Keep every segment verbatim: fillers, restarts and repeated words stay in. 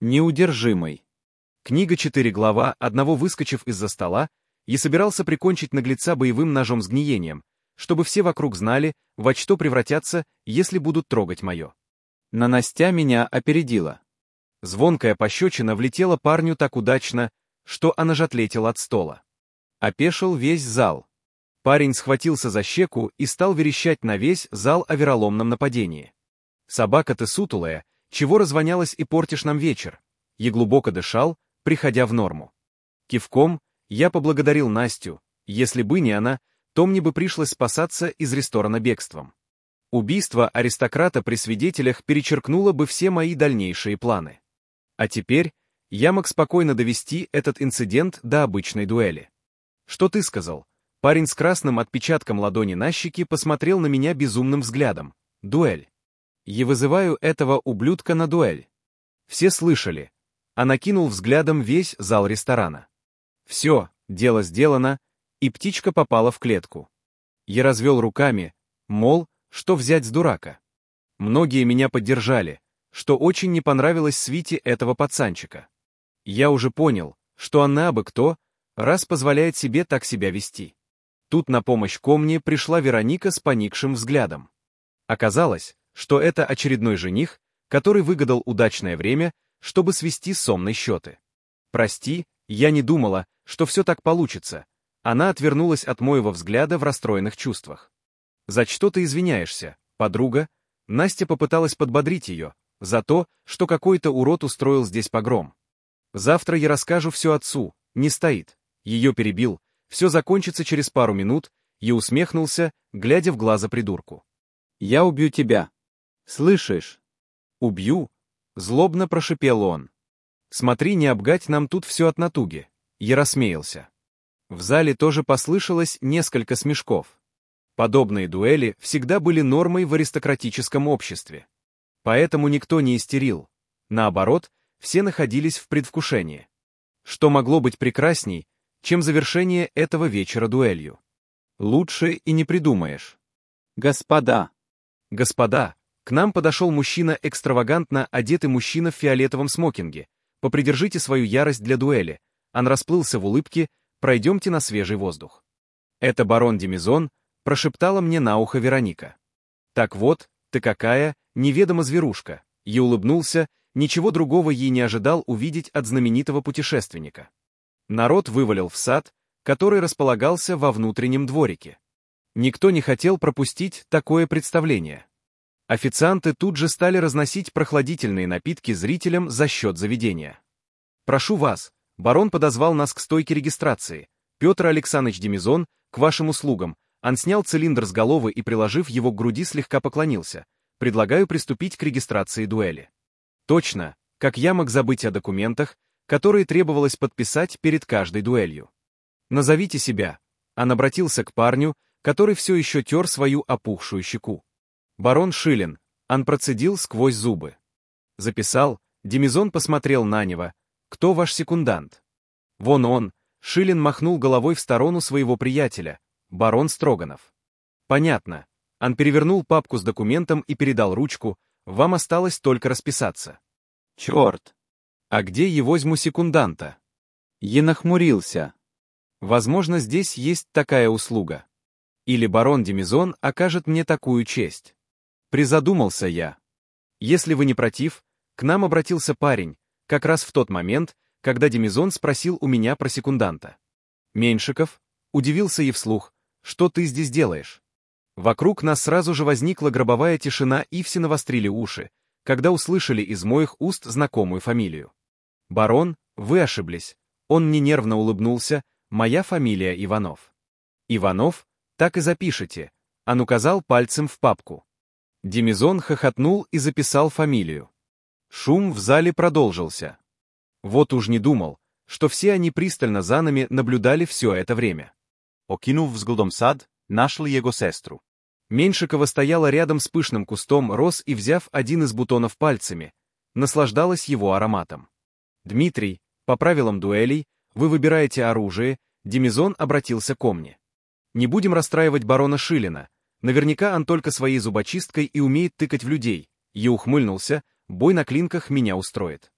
Неудержимый. Книга четыре глава, одного выскочив из-за стола, и собирался прикончить наглеца боевым ножом с гниением, чтобы все вокруг знали, во что превратятся, если будут трогать мое. Но Настя меня опередила. Звонкая пощечина влетела парню так удачно, что она же отлетела от стола. Опешил весь зал. Парень схватился за щеку и стал верещать на весь зал о вероломном нападении. «Собака ты сутулая, чего развонялась и портишь нам вечер?» Я глубоко дышал, приходя в норму. Кивком я поблагодарил Настю. Если бы не она, то мне бы пришлось спасаться из ресторана бегством. Убийство аристократа при свидетелях перечеркнуло бы все мои дальнейшие планы. А теперь я мог спокойно довести этот инцидент до обычной дуэли. «Что ты сказал?» Парень с красным отпечатком ладони на щеке посмотрел на меня безумным взглядом. «Дуэль. Я вызываю этого ублюдка на дуэль». Все слышали, а накинул взглядом весь зал ресторана. Все, дело сделано, и птичка попала в клетку. Я развел руками, мол, что взять с дурака. Многие меня поддержали, что очень не понравилось свите этого пацанчика. Я уже понял, что она абы кто, раз позволяет себе так себя вести. Тут на помощь ко мне пришла Вероника с поникшим взглядом. Оказалось, что это очередной жених, который выгадал удачное время, чтобы свести с Сомной счеты. «Прости, я не думала, что все так получится». Она отвернулась от моего взгляда в расстроенных чувствах. «За что ты извиняешься, подруга?» Настя попыталась подбодрить ее, за то, что какой-то урод устроил здесь погром. «Завтра я расскажу все отцу, не стоит». Ее перебил, все закончится через пару минут, и усмехнулся, глядя в глаза придурку. «Я убью тебя. Слышишь?» «Убью?» — злобно прошипел он. «Смотри, не обгать нам тут все от натуги». Я рассмеялся. В зале тоже послышалось несколько смешков. Подобные дуэли всегда были нормой в аристократическом обществе. Поэтому никто не истерил. Наоборот, все находились в предвкушении. Что могло быть прекрасней, чем завершение этого вечера дуэлью? Лучше и не придумаешь. «Господа!» «Господа!» К нам подошел мужчина, экстравагантно одетый мужчина в фиолетовом смокинге. «Попридержите свою ярость для дуэли». Он расплылся в улыбке. «Пройдемте на свежий воздух». «Это барон Демизон», — прошептала мне на ухо Вероника. «Так вот, ты какая, неведома зверушка». Я улыбнулся, ничего другого ей не ожидал увидеть от знаменитого путешественника. Народ вывалил в сад, который располагался во внутреннем дворике. Никто не хотел пропустить такое представление. Официанты тут же стали разносить прохладительные напитки зрителям за счет заведения. «Прошу вас», — барон подозвал нас к стойке регистрации. «Петр Александрович Демизон, к вашим услугам». Он снял цилиндр с головы и, приложив его к груди, слегка поклонился. «Предлагаю приступить к регистрации дуэли». Точно, как я мог забыть о документах, которые требовалось подписать перед каждой дуэлью. «Назовите себя». Он обратился к парню, который все еще тер свою опухшую щеку. «Барон Шилин». Он процедил сквозь зубы. Записал. Демизон посмотрел на него. «Кто ваш секундант?» «Вон он». Шилин махнул головой в сторону своего приятеля. «Барон Строганов». «Понятно». Он перевернул папку с документом и передал ручку. «Вам осталось только расписаться». «Черт! А где я возьму секунданта?» Я нахмурился. Возможно, здесь есть такая услуга. Или барон Демизон окажет мне такую честь. Призадумался я. Если вы не против, к нам обратился парень, как раз в тот момент, когда Демизон спросил у меня про секунданта. «Меньшиков?» — удивился и вслух. «Что ты здесь делаешь?» Вокруг нас сразу же возникла гробовая тишина, и все навострили уши, когда услышали из моих уст знакомую фамилию. «Барон, вы ошиблись». Он мне нервно улыбнулся. «Моя фамилия Иванов». «Иванов? Так и запишите». Он указал пальцем в папку. Демизон хохотнул и записал фамилию. Шум в зале продолжился. Вот уж не думал, что все они пристально за нами наблюдали все это время. Окинув взглядом сад, нашел его сестру. Меньшикова стояла рядом с пышным кустом роз и, взяв один из бутонов пальцами, наслаждалась его ароматом. «Дмитрий, по правилам дуэлей, вы выбираете оружие», Демизон обратился ко мне. «Не будем расстраивать барона Шилина. Наверняка он только своей зубочисткой и умеет тыкать в людей». Я ухмыльнулся, бой на клинках меня устроит.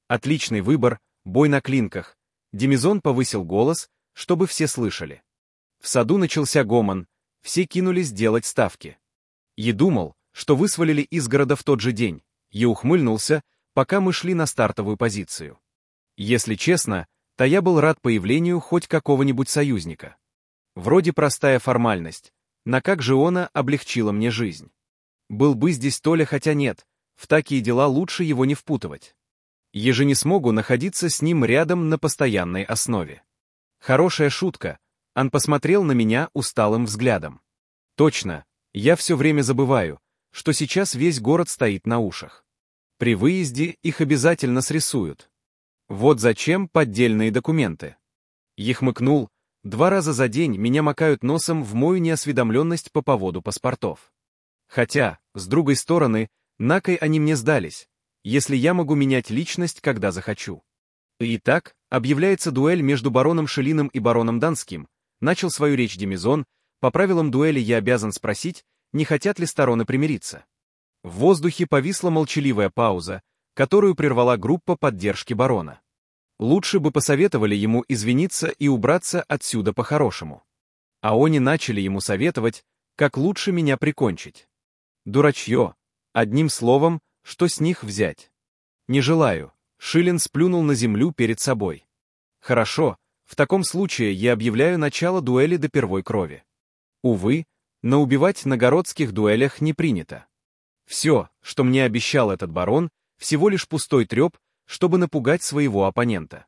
Отличный выбор, бой на клинках. Демизон повысил голос, чтобы все слышали. В саду начался гомон, все кинулись делать ставки. Я думал, что вы свалили из города в тот же день. Я ухмыльнулся, пока мы шли на стартовую позицию. Если честно, то я был рад появлению хоть какого-нибудь союзника. Вроде простая формальность, но как же она облегчила мне жизнь. Был бы здесь Толя, хотя нет, в такие дела лучше его не впутывать. Я же не смогу находиться с ним рядом на постоянной основе. Хорошая шутка. Он посмотрел на меня усталым взглядом. Точно, я все время забываю, что сейчас весь город стоит на ушах. При выезде их обязательно срисуют. Вот зачем поддельные документы. Я хмыкнул, два раза за день меня макают носом в мою неосведомленность по поводу паспортов. Хотя, с другой стороны, накой они мне сдались, если я могу менять личность, когда захочу. Итак, объявляется дуэль между бароном Шелиным и бароном Данским. Начал свою речь Демизон. По правилам дуэли я обязан спросить, не хотят ли стороны примириться. В воздухе повисла молчаливая пауза, которую прервала группа поддержки барона. Лучше бы посоветовали ему извиниться и убраться отсюда по-хорошему. А они начали ему советовать, как лучше меня прикончить. Дурачье. Одним словом, что с них взять? Не желаю. Шилин сплюнул на землю перед собой. Хорошо, в таком случае я объявляю начало дуэли до первой крови. Увы, но убивать на городских дуэлях не принято. Все, что мне обещал этот барон, всего лишь пустой треп, чтобы напугать своего оппонента.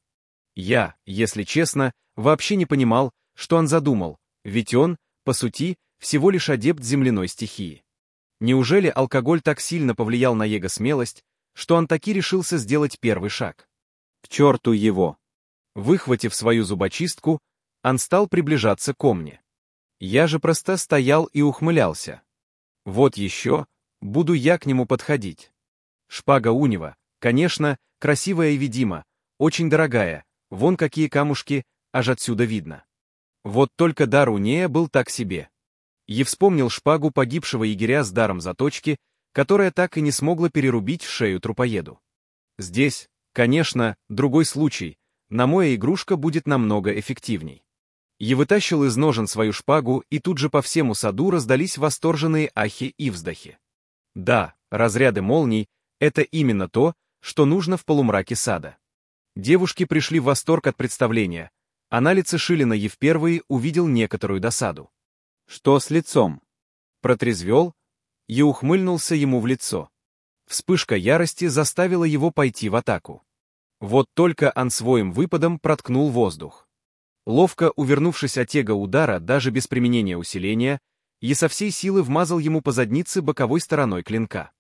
Я, если честно, вообще не понимал, что он задумал, ведь он, по сути, всего лишь адепт земляной стихии. Неужели алкоголь так сильно повлиял на его смелость, что он таки решился сделать первый шаг? К черту его! Выхватив свою зубочистку, он стал приближаться ко мне. Я же просто стоял и ухмылялся. Вот еще, буду я к нему подходить. Шпага Унева, конечно, красивая и видима, очень дорогая, вон какие камушки, аж отсюда видно. Вот только дар Унея был так себе. Я вспомнил шпагу погибшего егеря с даром заточки, которая так и не смогла перерубить шею трупоеду. Здесь, конечно, другой случай, на моя игрушка будет намного эффективней. Я вытащил из ножен свою шпагу, и тут же по всему саду раздались восторженные ахи и вздохи. Да, разряды молний — это именно то, что нужно в полумраке сада. Девушки пришли в восторг от представления, а на лице Шилина я впервые увидел некоторую досаду. Что с лицом? Протрезвел, я ухмыльнулся ему в лицо. Вспышка ярости заставила его пойти в атаку. Вот только он своим выпадом проткнул воздух. Ловко увернувшись от тега удара даже без применения усиления, я со всей силы вмазал ему по заднице боковой стороной клинка.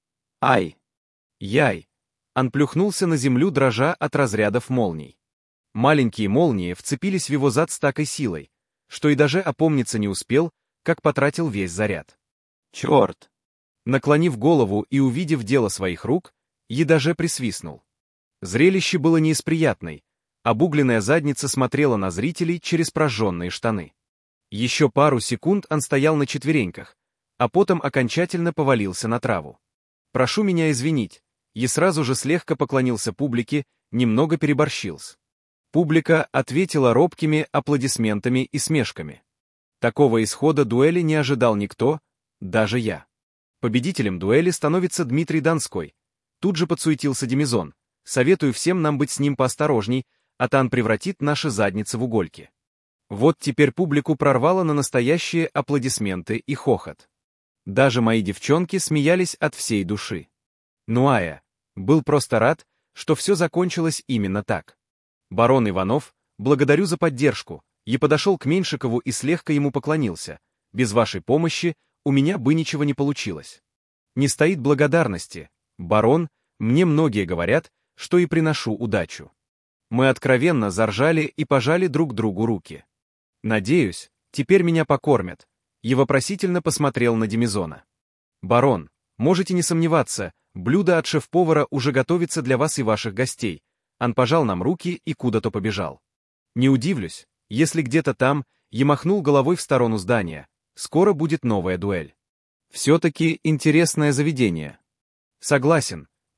Ай! Яй! Он плюхнулся на землю, дрожа от разрядов молний. Маленькие молнии вцепились в его зад с такой силой, что и даже опомниться не успел, как потратил весь заряд. Черт! Наклонив голову и увидев дело своих рук, я даже присвистнул. Зрелище было не из приятной, обугленная задница смотрела на зрителей через прожженные штаны. Еще пару секунд он стоял на четвереньках, а потом окончательно повалился на траву. «Прошу меня извинить», и сразу же слегка поклонился публике, немного переборщился. Публика ответила робкими аплодисментами и смешками. Такого исхода дуэли не ожидал никто, даже я. Победителем дуэли становится Дмитрий Донской. Тут же подсуетился Демизон. Советую всем нам быть с ним поосторожней, а то он превратит наши задницы в угольки. Вот теперь публику прорвало на настоящие аплодисменты и хохот. Даже мои девчонки смеялись от всей души. Ну а я был просто рад, что все закончилось именно так. Барон Иванов, благодарю за поддержку, и подошел к Меньшикову и слегка ему поклонился. Без вашей помощи у меня бы ничего не получилось. Не стоит благодарности, барон, мне многие говорят, что и приношу удачу. Мы откровенно заржали и пожали друг другу руки. Надеюсь, теперь меня покормят. И вопросительно посмотрел на Демизона. Барон, можете не сомневаться, блюдо от шеф-повара уже готовится для вас и ваших гостей. Он пожал нам руки и куда-то побежал. Не удивлюсь, если где-то там я махнул головой в сторону здания. Скоро будет новая дуэль. Все-таки интересное заведение. Согласен,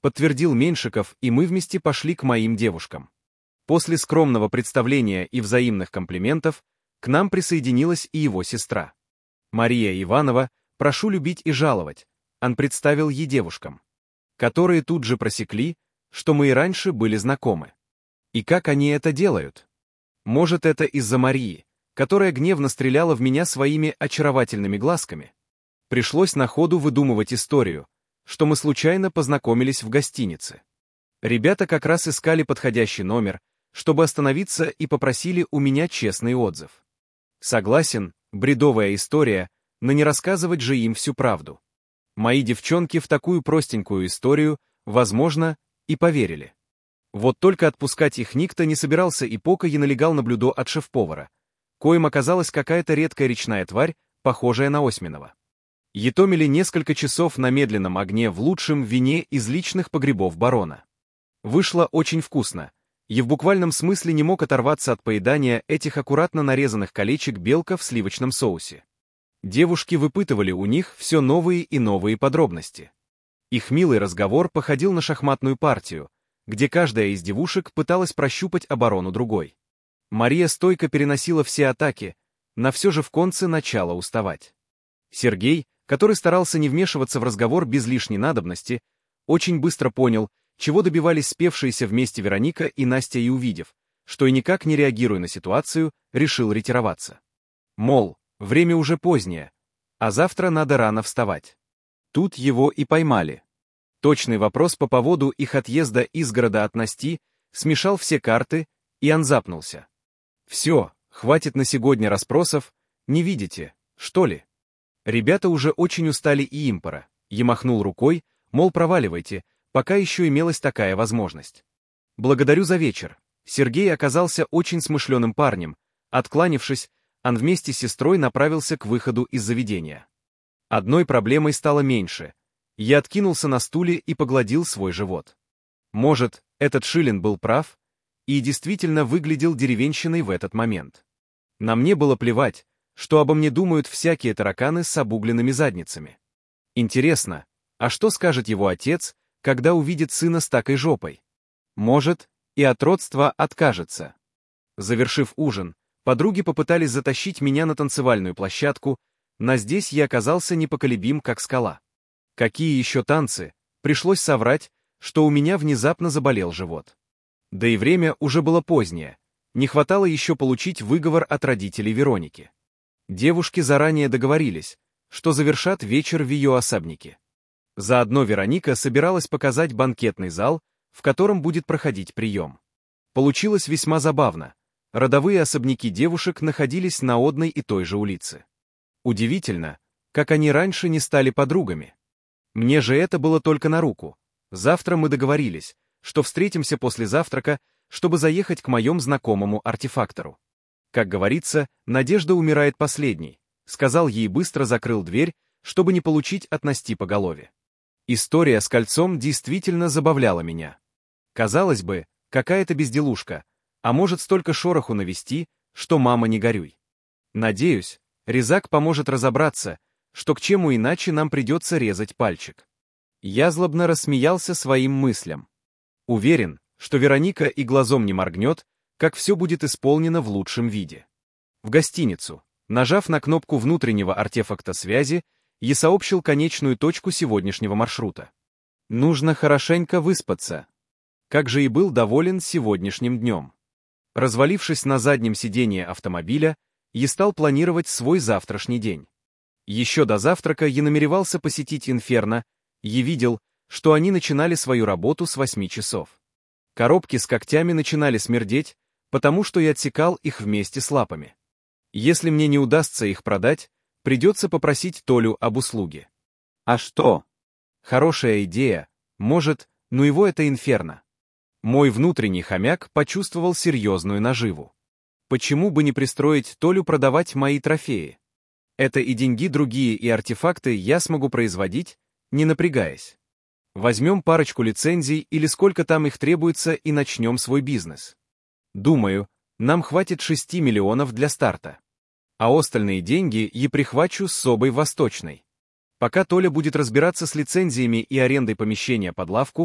подтвердил Меньшиков, и мы вместе пошли к моим девушкам. После скромного представления и взаимных комплиментов к нам присоединилась и его сестра. Мария Иванова, прошу любить и жаловать, он представил ей девушкам, которые тут же просекли, что мы и раньше были знакомы. И как они это делают? Может, это из-за Марии, которая гневно стреляла в меня своими очаровательными глазками? Пришлось на ходу выдумывать историю, что мы случайно познакомились в гостинице. Ребята как раз искали подходящий номер, чтобы остановиться, и попросили у меня честный отзыв. Согласен, бредовая история, но не рассказывать же им всю правду. Мои девчонки в такую простенькую историю, возможно, и поверили. Вот только отпускать их никто не собирался, и пока я налегал на блюдо от шеф-повара, коим оказалась какая-то редкая речная тварь, похожая на осьминого. Етомили несколько часов на медленном огне в лучшем вине из личных погребов барона. Вышло очень вкусно. Я в буквальном смысле не мог оторваться от поедания этих аккуратно нарезанных колечек белка в сливочном соусе. Девушки выпытывали у них все новые и новые подробности. Их милый разговор походил на шахматную партию, где каждая из девушек пыталась прощупать оборону другой. Мария стойко переносила все атаки, но все же в конце начала уставать. Сергей, который старался не вмешиваться в разговор без лишней надобности, очень быстро понял, чего добивались спевшиеся вместе Вероника и Настя, и, увидев, что и никак не реагируя на ситуацию, решил ретироваться. Мол, время уже позднее, а завтра надо рано вставать. Тут его и поймали. Точный вопрос по поводу их отъезда из города от Насти смешал все карты, и он запнулся. «Все, хватит на сегодня расспросов, не видите, что ли?» Ребята уже очень устали и импора. Я махнул рукой, мол, проваливайте, пока еще имелась такая возможность. Благодарю за вечер. Сергей оказался очень смышленым парнем. Откланившись, он вместе с сестрой направился к выходу из заведения. Одной проблемой стало меньше. Я откинулся на стуле и погладил свой живот. Может, этот Шилин был прав и действительно выглядел деревенщиной в этот момент. На мне было плевать, что обо мне думают всякие тараканы с обугленными задницами. Интересно, а что скажет его отец, когда увидит сына с такой жопой? Может, и от родства откажется. Завершив ужин, подруги попытались затащить меня на танцевальную площадку, но здесь я оказался непоколебим, как скала. Какие еще танцы? Пришлось соврать, что у меня внезапно заболел живот. Да и время уже было позднее, не хватало еще получить выговор от родителей Вероники. Девушки заранее договорились, что завершат вечер в ее особняке. Заодно Вероника собиралась показать банкетный зал, в котором будет проходить прием. Получилось весьма забавно. Родовые особняки девушек находились на одной и той же улице. Удивительно, как они раньше не стали подругами. Мне же это было только на руку. Завтра мы договорились, что встретимся после завтрака, чтобы заехать к моему знакомому артефактору. Как говорится, надежда умирает последней, сказал ей, быстро закрыл дверь, чтобы не получить от Насти по голове. История с кольцом действительно забавляла меня. Казалось бы, какая-то безделушка, а может столько шороху навести, что мама не горюй. Надеюсь, резак поможет разобраться, что к чему иначе нам придется резать пальчик. Я злобно рассмеялся своим мыслям. Уверен, что Вероника и глазом не моргнет, как все будет исполнено в лучшем виде. В гостиницу, нажав на кнопку внутреннего артефакта связи, я сообщил конечную точку сегодняшнего маршрута. Нужно хорошенько выспаться. Как же и был доволен сегодняшним днем. Развалившись на заднем сиденье автомобиля, я стал планировать свой завтрашний день. Еще до завтрака я намеревался посетить Инферно, я видел, что они начинали свою работу с восьми часов. Коробки с когтями начинали смердеть, потому что я отсекал их вместе с лапами. Если мне не удастся их продать, придется попросить Толю об услуге. А что? Хорошая идея, может, но его это Инферно. Мой внутренний хомяк почувствовал серьезную наживу. Почему бы не пристроить Толю продавать мои трофеи? Это и деньги другие, и артефакты я смогу производить, не напрягаясь. Возьмем парочку лицензий или сколько там их требуется и начнем свой бизнес. Думаю, нам хватит шести миллионов для старта. А остальные деньги я прихвачу с Собой Восточной. Пока Толя будет разбираться с лицензиями и арендой помещения под лавку,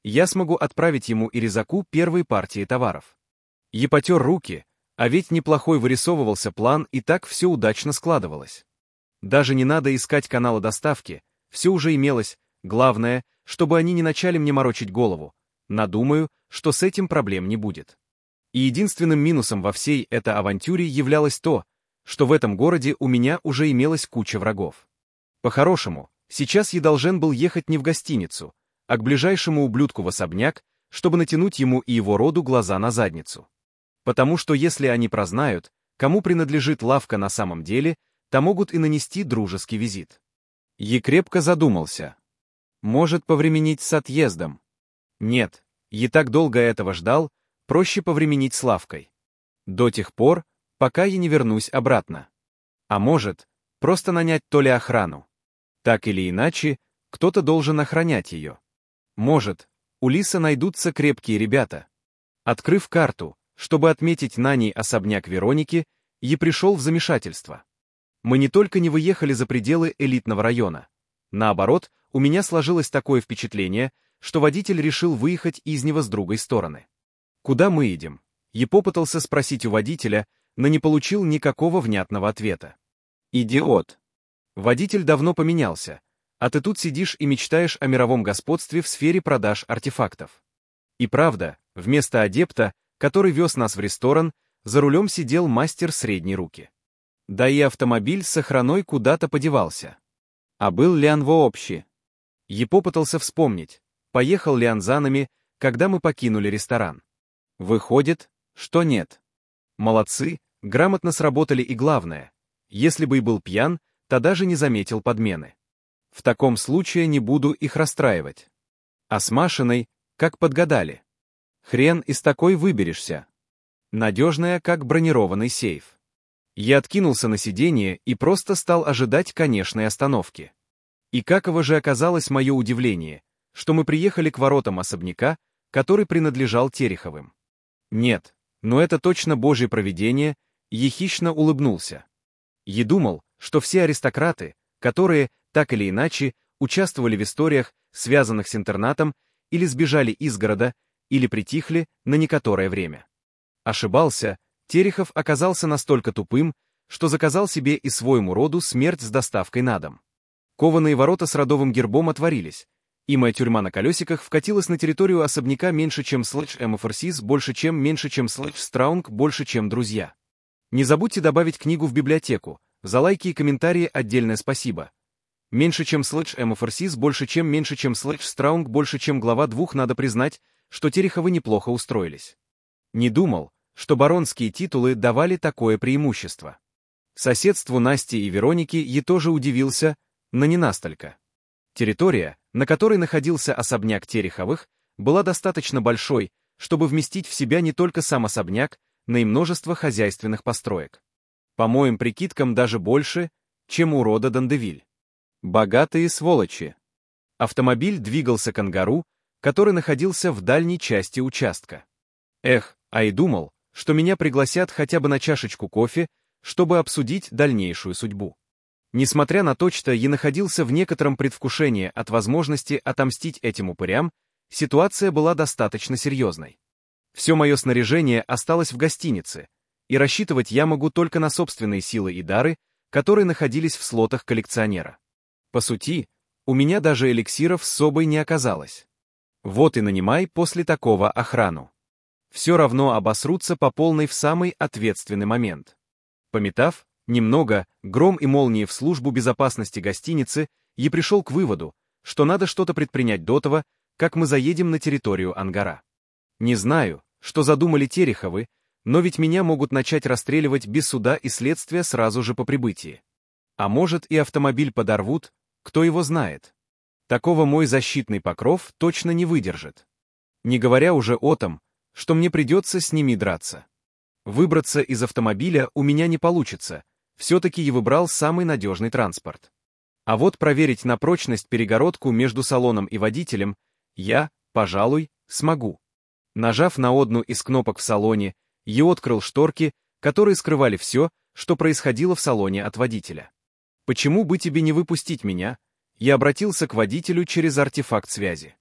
я смогу отправить ему и резаку первые партии товаров. Я потер руки, а ведь неплохой вырисовывался план, и так все удачно складывалось. Даже не надо искать канала доставки, все уже имелось, главное, чтобы они не начали мне морочить голову. Надумаю, что с этим проблем не будет. И единственным минусом во всей этой авантюре являлось то, что в этом городе у меня уже имелась куча врагов. По-хорошему, сейчас я должен был ехать не в гостиницу, а к ближайшему ублюдку в особняк, чтобы натянуть ему и его роду глаза на задницу. Потому что если они прознают, кому принадлежит лавка на самом деле, то могут и нанести дружеский визит. Я крепко задумался. Может повременить с отъездом? Нет, я так долго этого ждал, проще повременить с лавкой. До тех пор, пока я не вернусь обратно. А может, просто нанять то ли охрану. Так или иначе, кто-то должен охранять ее. Может, у Лиса найдутся крепкие ребята. Открыв карту, чтобы отметить на ней особняк Вероники, я пришел в замешательство. Мы не только не выехали за пределы элитного района. Наоборот, у меня сложилось такое впечатление, что водитель решил выехать из него с другой стороны. Куда мы едем? Я попытался спросить у водителя, но не получил никакого внятного ответа. Идиот. Водитель давно поменялся, а ты тут сидишь и мечтаешь о мировом господстве в сфере продаж артефактов. И правда, вместо адепта, который вез нас в ресторан, за рулем сидел мастер средней руки. Да и автомобиль с охраной куда-то подевался. А был ли он вообще? Я попытался вспомнить, поехал ли он за нами, когда мы покинули ресторан. Выходит, что нет. Молодцы, грамотно сработали, и главное, если бы и был пьян, то даже не заметил подмены. В таком случае не буду их расстраивать. А с Машиной, как подгадали. Хрен из такой выберешься. Надежная, как бронированный сейф. Я откинулся на сиденье и просто стал ожидать конечной остановки. И каково же оказалось мое удивление, что мы приехали к воротам особняка, который принадлежал Тереховым. Нет, но это точно божье провидение, я хищно улыбнулся. Я думал, что все аристократы, которые, так или иначе, участвовали в историях, связанных с интернатом, или сбежали из города, или притихли на некоторое время. Ошибался, Терехов оказался настолько тупым, что заказал себе и своему роду смерть с доставкой на дом. Кованые ворота с родовым гербом отворились, и моя тюрьма на колесиках вкатилась на территорию особняка меньше, чем слэш эмофорсис, больше, чем меньше, чем слэш страунг, больше, чем друзья. Не забудьте добавить книгу в библиотеку, за лайки и комментарии отдельное спасибо. Меньше, чем слэш эмофорсис, больше, чем меньше, чем слэш страунг, больше, чем глава двух, надо признать, что Тереховы неплохо устроились. Не думал, что баронские титулы давали такое преимущество. Соседству Насти и Вероники я тоже удивился, но не настолько. Территория, на которой находился особняк Тереховых, была достаточно большой, чтобы вместить в себя не только сам особняк, но и множество хозяйственных построек. По моим прикидкам, даже больше, чем у рода Дандевиль. Богатые сволочи. Автомобиль двигался к ангару, который находился в дальней части участка. Эх, а и думал, что меня пригласят хотя бы на чашечку кофе, чтобы обсудить дальнейшую судьбу. Несмотря на то, что я находился в некотором предвкушении от возможности отомстить этим упырям, ситуация была достаточно серьезной. Все мое снаряжение осталось в гостинице, и рассчитывать я могу только на собственные силы и дары, которые находились в слотах коллекционера. По сути, у меня даже эликсиров с собой не оказалось. Вот и нанимай после такого охрану. Все равно обосрутся по полной в самый ответственный момент. Пометав немного гром и молнии в службу безопасности гостиницы, я пришел к выводу, что надо что-то предпринять до того, как мы заедем на территорию ангара. Не знаю, что задумали Тереховы, но ведь меня могут начать расстреливать без суда и следствия сразу же по прибытии. А может, и автомобиль подорвут, кто его знает. Такого мой защитный покров точно не выдержит. Не говоря уже о том, что мне придется с ними драться. Выбраться из автомобиля у меня не получится, все-таки я выбрал самый надежный транспорт. А вот проверить на прочность перегородку между салоном и водителем я, пожалуй, смогу. Нажав на одну из кнопок в салоне, я открыл шторки, которые скрывали все, что происходило в салоне от водителя. «Почему бы тебе не выпустить меня?» Я обратился к водителю через артефакт связи.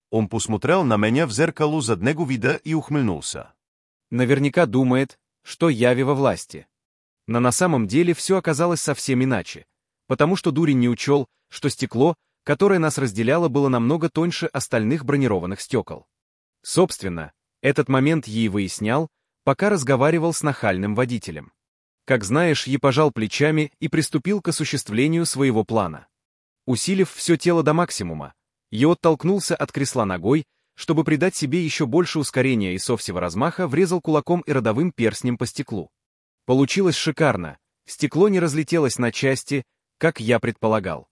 Он посмотрел на меня в зеркало заднего вида и ухмыльнулся. Наверняка думает, что Яви во власти. Но на самом деле все оказалось совсем иначе, потому что дурень не учел, что стекло, которое нас разделяло, было намного тоньше остальных бронированных стекол. Собственно, этот момент Yi выяснял, пока разговаривал с нахальным водителем. Как знаешь, Yi пожал плечами и приступил к осуществлению своего плана. Усилив все тело до максимума, Yi оттолкнулся от кресла ногой, чтобы придать себе еще больше ускорения и со всего размаха врезал кулаком и родовым перстнем по стеклу. Получилось шикарно, стекло не разлетелось на части, как я предполагал.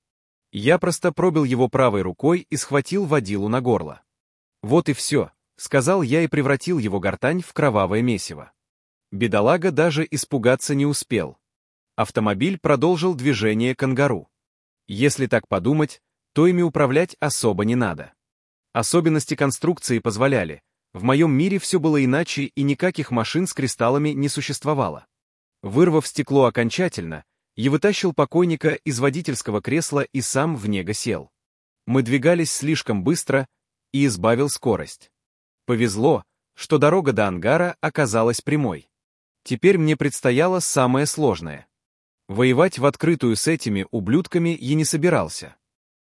Я просто пробил его правой рукой и схватил водилу на горло. «Вот и все», — сказал я и превратил его гортань в кровавое месиво. Бедолага даже испугаться не успел. Автомобиль продолжил движение к ангару. Если так подумать, то ими управлять особо не надо. Особенности конструкции позволяли. В моем мире все было иначе, и никаких машин с кристаллами не существовало. Вырвав стекло окончательно, я вытащил покойника из водительского кресла и сам в него сел. Мы двигались слишком быстро и избавил скорость. Повезло, что дорога до ангара оказалась прямой. Теперь мне предстояло самое сложное. Воевать в открытую с этими ублюдками я не собирался.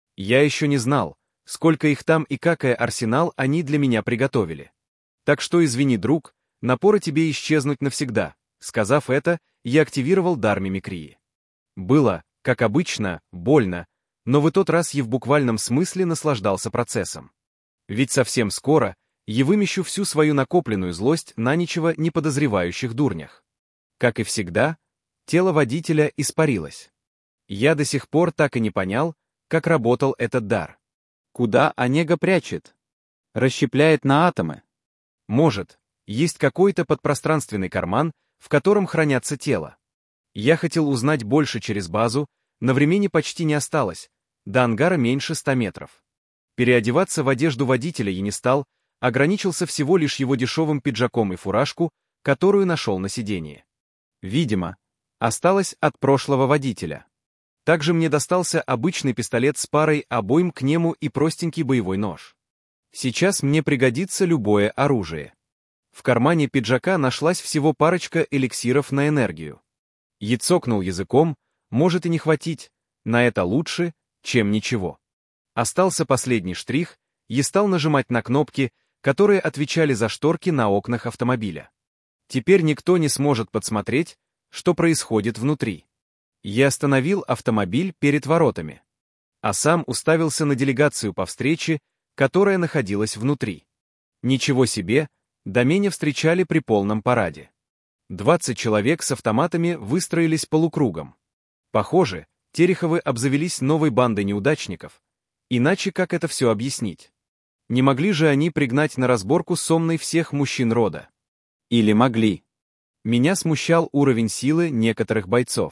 Я еще не знал, сколько их там и какой арсенал они для меня приготовили. Так что извини, друг, напора тебе исчезнуть навсегда. Сказав это, я активировал дар мимикрии. Было, как обычно, больно, но в тот раз я в буквальном смысле наслаждался процессом. Ведь совсем скоро я вымещу всю свою накопленную злость на ничего не подозревающих дурнях. Как и всегда, тело водителя испарилось. Я до сих пор так и не понял, как работал этот дар. Куда Онега прячет? Расщепляет на атомы? Может, есть какой-то подпространственный карман, в котором хранятся тела. Я хотел узнать больше через базу, но времени почти не осталось, до ангара меньше ста метров. Переодеваться в одежду водителя я не стал, ограничился всего лишь его дешевым пиджаком и фуражку, которую нашел на сиденье. Видимо, осталось от прошлого водителя. Также мне достался обычный пистолет с парой обойм к нему и простенький боевой нож. Сейчас мне пригодится любое оружие. В кармане пиджака нашлась всего парочка эликсиров на энергию. Я цокнул языком, может и не хватить, на это лучше, чем ничего. Остался последний штрих, я стал нажимать на кнопки, которые отвечали за шторки на окнах автомобиля. Теперь никто не сможет подсмотреть, что происходит внутри. Я остановил автомобиль перед воротами, а сам уставился на делегацию по встрече, которая находилась внутри. Ничего себе, до меня встречали при полном параде. Двадцать человек с автоматами выстроились полукругом. Похоже, Тереховы обзавелись новой бандой неудачников. Иначе как это все объяснить? Не могли же они пригнать на разборку сонной всех мужчин рода? Или могли? Меня смущал уровень силы некоторых бойцов.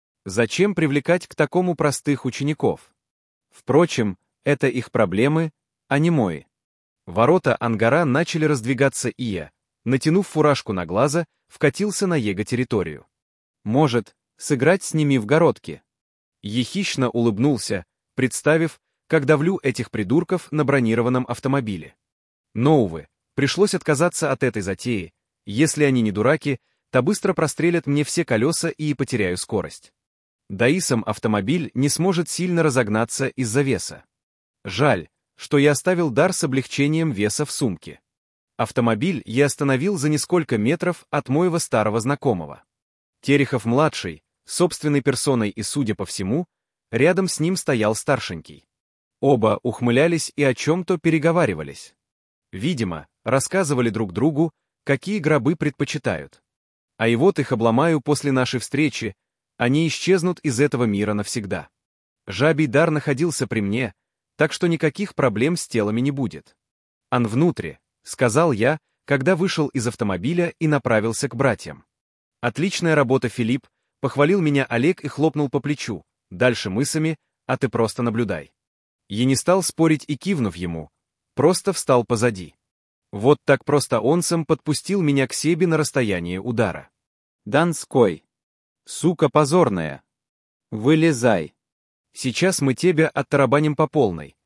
Зачем привлекать к такому простых учеников? Впрочем, это их проблемы, а не мои. Ворота ангара начали раздвигаться, и я, натянув фуражку на глаза, вкатился на его территорию. Может, сыграть с ними в городки? Я хищно улыбнулся, представив, как давлю этих придурков на бронированном автомобиле. Но, увы, пришлось отказаться от этой затеи. Если они не дураки, то быстро прострелят мне все колеса и потеряю скорость. Да и сам автомобиль не сможет сильно разогнаться из-за веса. Жаль, что я оставил дар с облегчением веса в сумке. Автомобиль я остановил за несколько метров от моего старого знакомого. Терехов-младший, собственной персоной и, судя по всему, рядом с ним стоял старшенький. Оба ухмылялись и о чем-то переговаривались. Видимо, рассказывали друг другу, какие гробы предпочитают. А и вот их обломаю после нашей встречи, они исчезнут из этого мира навсегда. Жабий дар находился при мне, так что никаких проблем с телами не будет. «Ан внутри», — сказал я, когда вышел из автомобиля и направился к братьям. «Отличная работа, Филипп», — похвалил меня Олег и хлопнул по плечу. «Дальше мысами, а ты просто наблюдай». Я не стал спорить и кивнув ему, просто встал позади. Вот так просто он сам подпустил меня к себе на расстояние удара. «Донской! Сука позорная! Вылезай! Сейчас мы тебя оттарабаним по полной.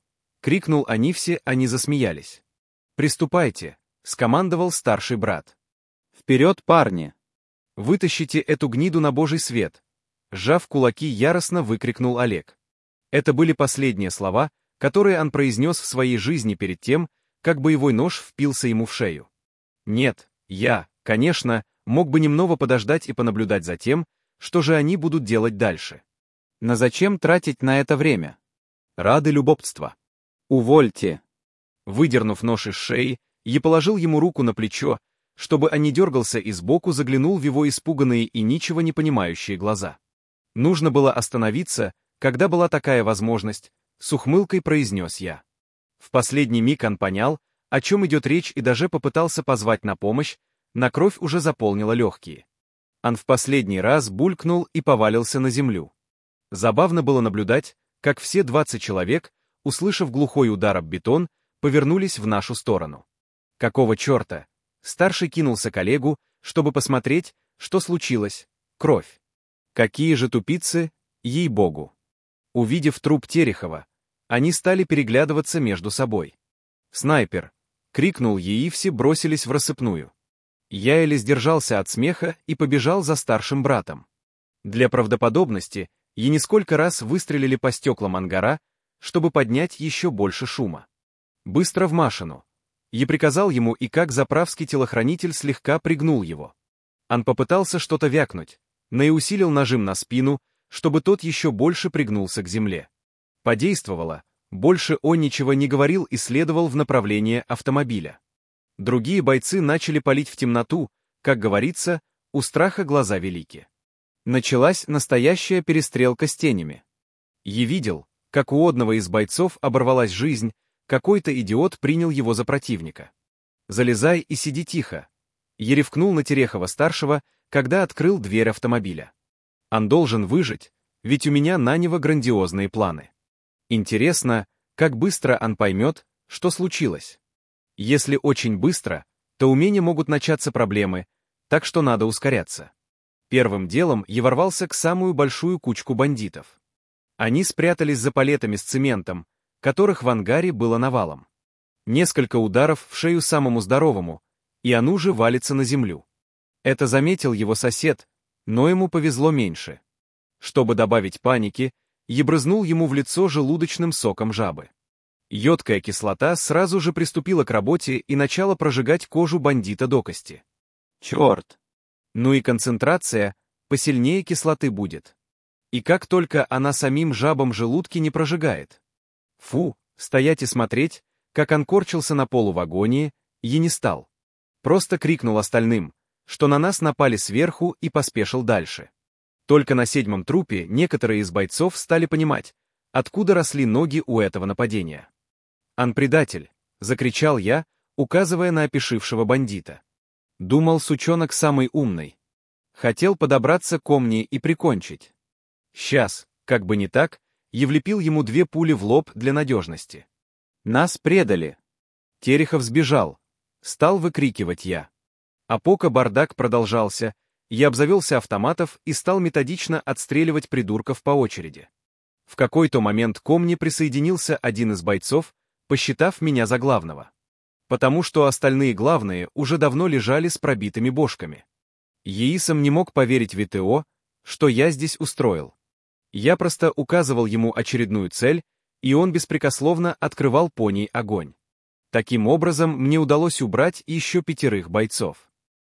крикнул Анифсе, они засмеялись. «Приступайте», — скомандовал старший брат. «Вперед, парни!» «Вытащите эту гниду на божий свет!» Сжав кулаки, яростно выкрикнул Олег. Это были последние слова, которые он произнес в своей жизни перед тем, как боевой нож впился ему в шею. Нет, я, конечно, мог бы немного подождать и понаблюдать за тем, что же они будут делать дальше. Но зачем тратить на это время? Рады любопытства. Увольте. Выдернув нож из шеи, я положил ему руку на плечо, чтобы он не дергался и сбоку заглянул в его испуганные и ничего не понимающие глаза. Нужно было остановиться, когда была такая возможность, с ухмылкой произнес я. В последний миг он понял, о чем идет речь, и даже попытался позвать на помощь, но кровь уже заполнила легкие. Он в последний раз булькнул и повалился на землю. Забавно было наблюдать, как все двадцать человек, услышав глухой удар об бетон, повернулись в нашу сторону. Какого черта? Старший кинулся к Олегу, чтобы посмотреть, что случилось. Кровь. Какие же тупицы, ей-богу. Увидев труп Терехова, они стали переглядываться между собой. «Снайпер!» — крикнул ей, и все бросились в рассыпную. Я еле сдержался от смеха и побежал за старшим братом. Для правдоподобности, я несколько раз выстрелили по стеклам ангара, чтобы поднять еще больше шума. Быстро в машину. Я приказал ему, и как заправский телохранитель слегка пригнул его. Он попытался что-то вякнуть, но и усилил нажим на спину, чтобы тот еще больше пригнулся к земле. Подействовало, больше он ничего не говорил и следовал в направлении автомобиля. Другие бойцы начали палить в темноту, как говорится, у страха глаза велики. Началась настоящая перестрелка с тенями. Я видел, как у одного из бойцов оборвалась жизнь, какой-то идиот принял его за противника. «Залезай и сиди тихо». Я ревкнул на Терехова-старшего, когда открыл дверь автомобиля. Он должен выжить, ведь у меня на него грандиозные планы. Интересно, как быстро он поймет, что случилось. Если очень быстро, то у меня могут начаться проблемы, так что надо ускоряться. Первым делом я ворвался к самую большую кучку бандитов. Они спрятались за палетами с цементом, которых в ангаре было навалом. Несколько ударов в шею самому здоровому, и он уже валится на землю. Это заметил его сосед, но ему повезло меньше. Чтобы добавить паники, я брызнул ему в лицо желудочным соком жабы. Йодкая кислота сразу же приступила к работе и начала прожигать кожу бандита до кости. Черт! Ну и концентрация посильнее кислоты будет. И как только она самим жабам желудки не прожигает. Фу, стоять и смотреть, как он корчился на полу в агонии, я не стал. Просто крикнул остальным, что на нас напали сверху, и поспешил дальше. Только на седьмом трупе некоторые из бойцов стали понимать, откуда росли ноги у этого нападения. «Он предатель!» — закричал я, указывая на опешившего бандита. Думал, сучонок самый умный. Хотел подобраться ко мне и прикончить. Сейчас, как бы не так, я влепил ему две пули в лоб для надежности. Нас предали. Терехов сбежал. Стал выкрикивать я. А пока бардак продолжался, я обзавелся автоматов и стал методично отстреливать придурков по очереди. В какой-то момент ко мне присоединился один из бойцов, посчитав меня за главного. Потому что остальные главные уже давно лежали с пробитыми бошками. Еисом не мог поверить в ВТО, что я здесь устроил. Я просто указывал ему очередную цель, и он беспрекословно открывал по ней огонь. Таким образом, мне удалось убрать еще пятерых бойцов.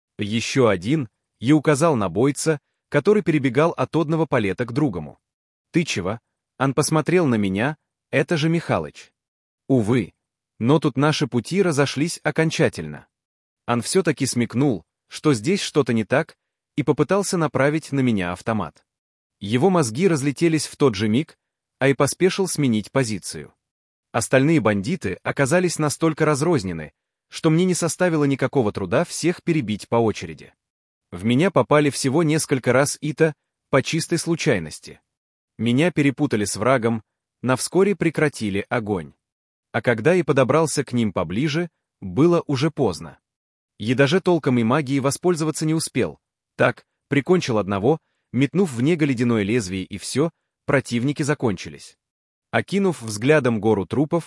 Еще один я указал на бойца, который перебегал от одного палета к другому. «Ты чего?» Он посмотрел на меня, это же Михалыч. Увы, но тут наши пути разошлись окончательно. Он все-таки смекнул, что здесь что-то не так, и попытался направить на меня автомат. Его мозги разлетелись в тот же миг, а и поспешил сменить позицию. Остальные бандиты оказались настолько разрознены, что мне не составило никакого труда всех перебить по очереди. В меня попали всего несколько раз ИТа по чистой случайности. Меня перепутали с врагом, но вскоре прекратили огонь. А когда я подобрался к ним поближе, было уже поздно. Я даже толком и магией воспользоваться не успел. Так, прикончил одного, метнув в него ледяное лезвие, и все, противники закончились. Окинув взглядом гору трупов,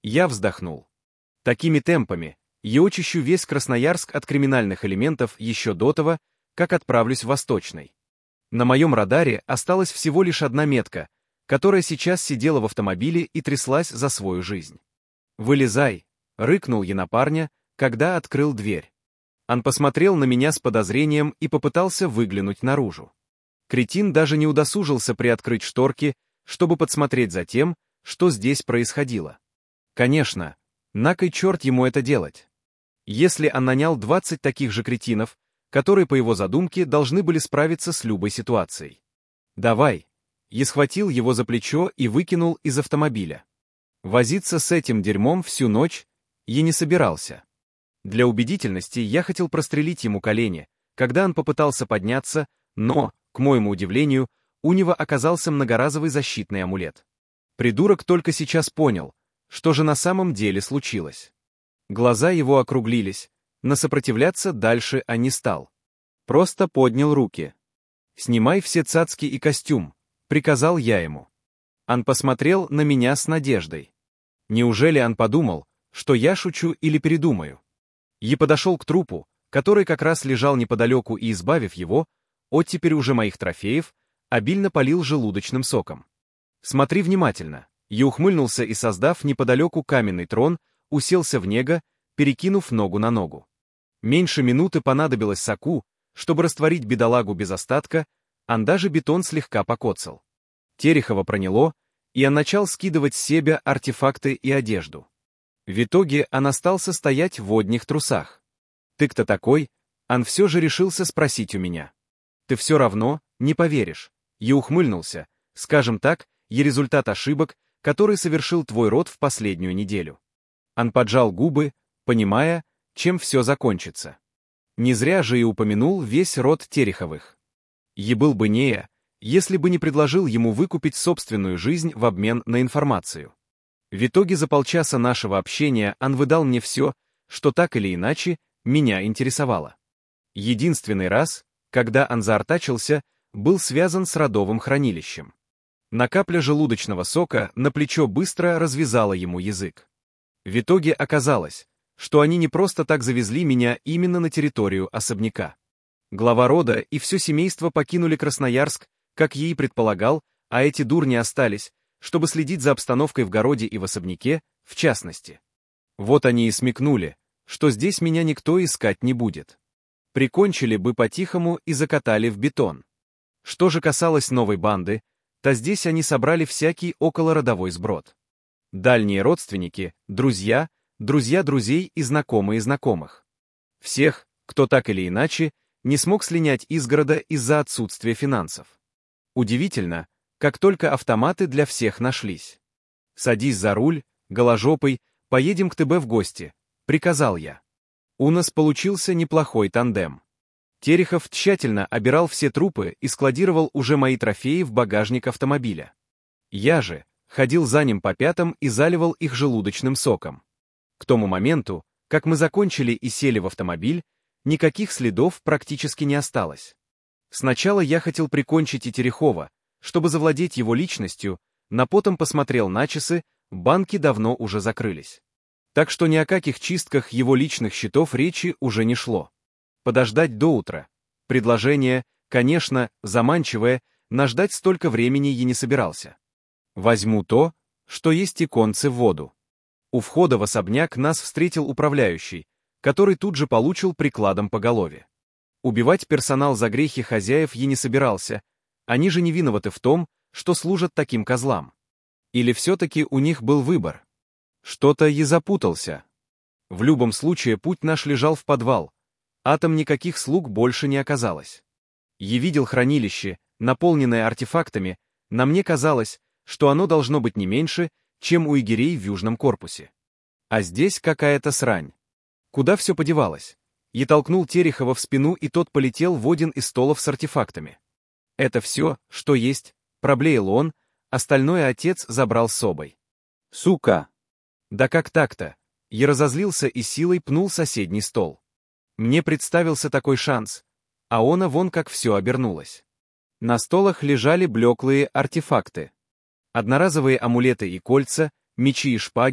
Я вздохнул. Такими темпами я очищу весь Красноярск от криминальных элементов еще до того, как отправлюсь в Восточный. На моем радаре осталась всего лишь одна метка, которая сейчас сидела в автомобиле и тряслась за свою жизнь. «Вылезай!» — рыкнул я на парня, когда открыл дверь. Он посмотрел на меня с подозрением и попытался выглянуть наружу. Кретин даже не удосужился приоткрыть шторки, чтобы подсмотреть за тем, что здесь происходило. Конечно, на кой черт ему это делать? Если он нанял двадцать таких же кретинов, которые, по его задумке, должны были справиться с любой ситуацией. «Давай!» Я схватил его за плечо и выкинул из автомобиля. Возиться с этим дерьмом всю ночь я не собирался. Для убедительности я хотел прострелить ему колени, когда он попытался подняться, но, к моему удивлению, у него оказался многоразовый защитный амулет. Придурок только сейчас понял, что же на самом деле случилось. Глаза его округлились, но сопротивляться дальше он не стал. Просто поднял руки. «Снимай все цацки и костюм», — приказал я ему. Он посмотрел на меня с надеждой. Неужели он подумал, что я шучу или передумаю? Я подошел к трупу, который как раз лежал неподалеку, и, избавив его от теперь уже моих трофеев, обильно полил желудочным соком. «Смотри внимательно». Я ухмыльнулся и, создав неподалеку каменный трон, уселся в него, перекинув ногу на ногу. Меньше минуты понадобилось Соку, чтобы растворить бедолагу без остатка, ан даже бетон слегка покоцал. Терехова проняло, и он начал скидывать с себя артефакты и одежду. В итоге он остался стоять в одних трусах. «Ты кто такой?» Он все же решился спросить у меня. «Ты все равно не поверишь». Я ухмыльнулся. Скажем так, я результат ошибок, который совершил твой род в последнюю неделю. Он поджал губы, понимая, чем все закончится. Не зря же и упомянул весь род Тереховых. Я был бы не я, если бы не предложил ему выкупить собственную жизнь в обмен на информацию. В итоге за полчаса нашего общения он выдал мне все, что так или иначе меня интересовало. Единственный раз, когда он заортачился, был связан с родовым хранилищем. На капля желудочного сока на плечо быстро развязала ему язык. В итоге оказалось, что они не просто так завезли меня именно на территорию особняка. Глава рода и все семейство покинули Красноярск, как я и предполагал, а эти дурни остались, чтобы следить за обстановкой в городе и в особняке, в частности. Вот они и смекнули, что здесь меня никто искать не будет. Прикончили бы по-тихому и закатали в бетон. Что же касалось новой банды, то здесь они собрали всякий околородовой сброд. Дальние родственники, друзья, друзья друзей и знакомые знакомых. Всех, кто так или иначе не смог слинять из города из-за отсутствия финансов. Удивительно, как только автоматы для всех нашлись. «Садись за руль, голожопый, поедем к ТБ в гости», — приказал я. У нас получился неплохой тандем. Терехов тщательно обирал все трупы и складировал уже мои трофеи в багажник автомобиля. Я же ходил за ним по пятам и заливал их желудочным соком. К тому моменту, как мы закончили и сели в автомобиль, никаких следов практически не осталось. Сначала я хотел прикончить и Терехова, чтобы завладеть его личностью, но потом посмотрел на часы, банки давно уже закрылись. Так что ни о каких чистках его личных счетов речи уже не шло. Подождать до утра. Предложение, конечно, заманчивое, но ждать столько времени я не собирался. Возьму то, что есть иконцы в воду. У входа в особняк нас встретил управляющий, который тут же получил прикладом по голове. Убивать персонал за грехи хозяев я не собирался, они же не виноваты в том, что служат таким козлам. Или все-таки у них был выбор? Что-то я запутался. В любом случае путь наш лежал в подвал. Атом никаких слуг больше не оказалось. Я видел хранилище, наполненное артефактами, но мне казалось, что оно должно быть не меньше, чем у егерей в южном корпусе. А здесь какая-то срань. Куда все подевалось? Я толкнул Терехова в спину, и тот полетел в один из столов с артефактами. Это все, что есть, проблеял он, остальное отец забрал с собой. Сука! Да как так-то? Я разозлился и силой пнул соседний стол. Мне представился такой шанс, а она вон как все обернулось. На столах лежали блеклые артефакты. Одноразовые амулеты и кольца, мечи и шпаги,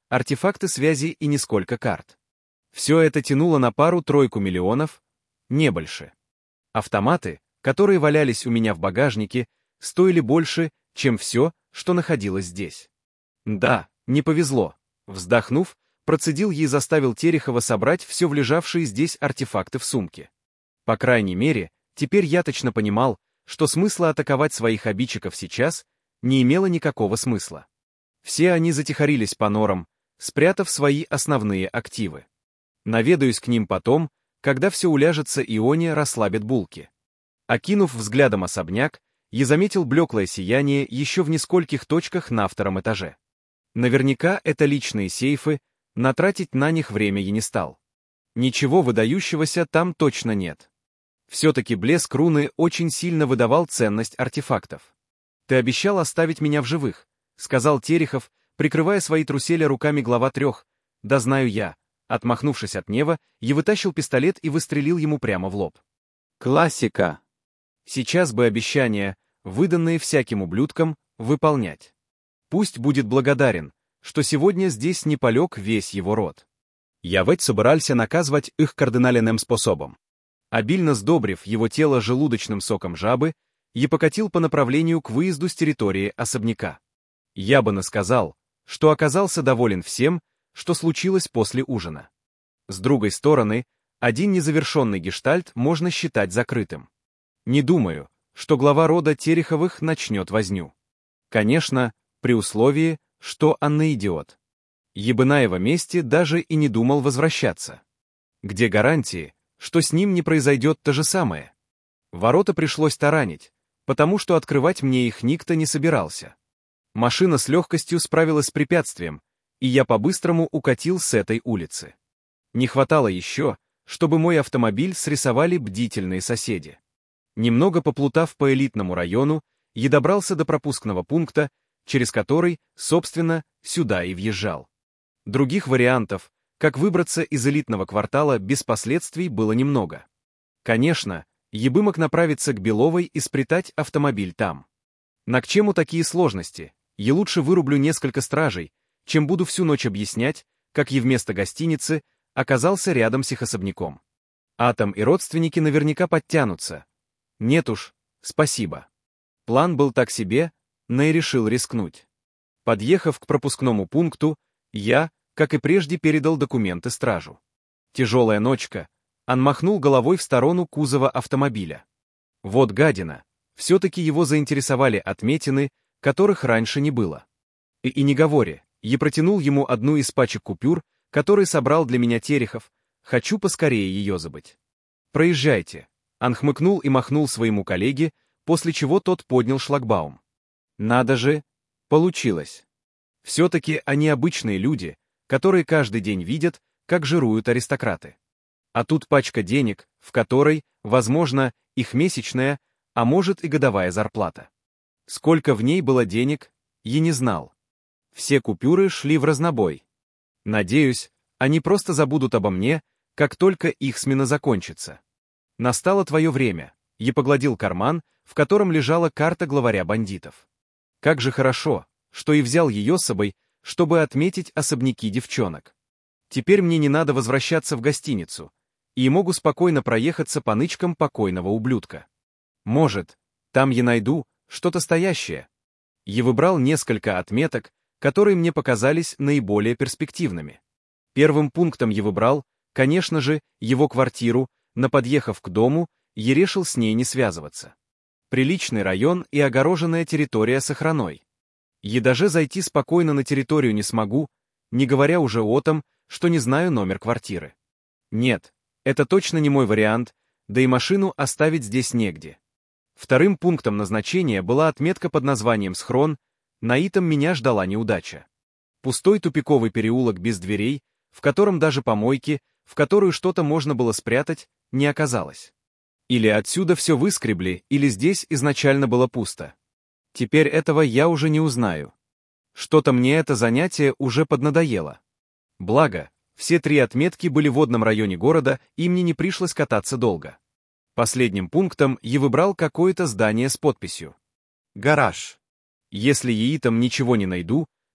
артефакты связи и нисколько карт. Все это тянуло на пару-тройку миллионов, не больше. Автоматы, которые валялись у меня в багажнике, стоили больше, чем все, что находилось здесь. Да, не повезло. Вздохнув, процедил ей и заставил Терехова собрать все в лежавшие здесь артефакты в сумке. По крайней мере, теперь я точно понимал, что смысла атаковать своих обидчиков сейчас не имело никакого смысла. Все они затихарились по норам, спрятав свои основные активы. Наведаюсь к ним потом, когда все уляжется и они расслабят булки. Окинув взглядом особняк, я заметил блеклое сияние еще в нескольких точках на втором этаже. Наверняка это личные сейфы, но тратить на них время я не стал. Ничего выдающегося там точно нет. Все-таки блеск руны очень сильно выдавал ценность артефактов. «Ты обещал оставить меня в живых», — сказал Терехов, прикрывая свои труселя руками глава трех. «Да знаю я». Отмахнувшись от Нева, я вытащил пистолет и выстрелил ему прямо в лоб. Классика. Сейчас бы обещания, выданные всяким ублюдкам, выполнять. Пусть будет благодарен, что сегодня здесь не полег весь его род. Я ведь собирался наказывать их кардинальным способом. Обильно сдобрив его тело желудочным соком жабы, я покатил по направлению к выезду с территории особняка. Я бы насказал, что оказался доволен всем, что случилось после ужина. С другой стороны, один незавершенный гештальт можно считать закрытым. Не думаю, что глава рода Тереховых начнет возню. Конечно, при условии, что Анна идиот. Я бы на его месте даже и не думал возвращаться. Где гарантии, что с ним не произойдет то же самое? Ворота пришлось таранить, потому что открывать мне их никто не собирался. Машина с легкостью справилась с препятствием, и я по-быстрому укатил с этой улицы. Не хватало еще, чтобы мой автомобиль срисовали бдительные соседи. Немного поплутав по элитному району, я добрался до пропускного пункта, через который, собственно, сюда и въезжал. Других вариантов, как выбраться из элитного квартала без последствий, было немного. Конечно, я бы мог направиться к Беловой и спрятать автомобиль там. Но к чему такие сложности? Я лучше вырублю несколько стражей, чем буду всю ночь объяснять, как я вместо гостиницы оказался рядом с их особняком. Атом и родственники наверняка подтянутся. Нет уж, спасибо. План был так себе, но и решил рискнуть. Подъехав к пропускному пункту, я, как и прежде, передал документы стражу. Тяжелая ночка, он махнул головой в сторону кузова автомобиля. Вот гадина, все-таки его заинтересовали отметины, которых раньше не было. И, и не говори, я протянул ему одну из пачек купюр, которые собрал для меня Терехов, хочу поскорее ее забыть. «Проезжайте», — он хмыкнул и махнул своему коллеге, после чего тот поднял шлагбаум. Надо же, получилось. Все-таки они обычные люди, которые каждый день видят, как жируют аристократы. А тут пачка денег, в которой, возможно, их месячная, а может и годовая зарплата. Сколько в ней было денег, я не знал. Все купюры шли в разнобой. Надеюсь, они просто забудут обо мне, как только их смена закончится. Настало твое время. Я погладил карман, в котором лежала карта главаря бандитов. Как же хорошо, что и взял ее с собой, чтобы отметить особняки девчонок. Теперь мне не надо возвращаться в гостиницу, и могу спокойно проехаться по нычкам покойного ублюдка. Может, там я найду что-то стоящее. Я выбрал несколько отметок, которые мне показались наиболее перспективными. Первым пунктом я выбрал, конечно же, его квартиру, но подъехав к дому, я решил с ней не связываться. Приличный район и огороженная территория с охраной. Я даже зайти спокойно на территорию не смогу, не говоря уже о том, что не знаю номер квартиры. Нет, это точно не мой вариант, да и машину оставить здесь негде. Вторым пунктом назначения была отметка под названием «Схрон», на этом меня ждала неудача. Пустой тупиковый переулок без дверей, в котором даже помойки, в которую что-то можно было спрятать, не оказалось. Или отсюда все выскребли, или здесь изначально было пусто. Теперь этого я уже не узнаю. Что-то мне это занятие уже поднадоело. Благо, все три отметки были в водном районе города, и мне не пришлось кататься долго. Последним пунктом я выбрал какое-то здание с подписью. Гараж. Если я там ничего не найду,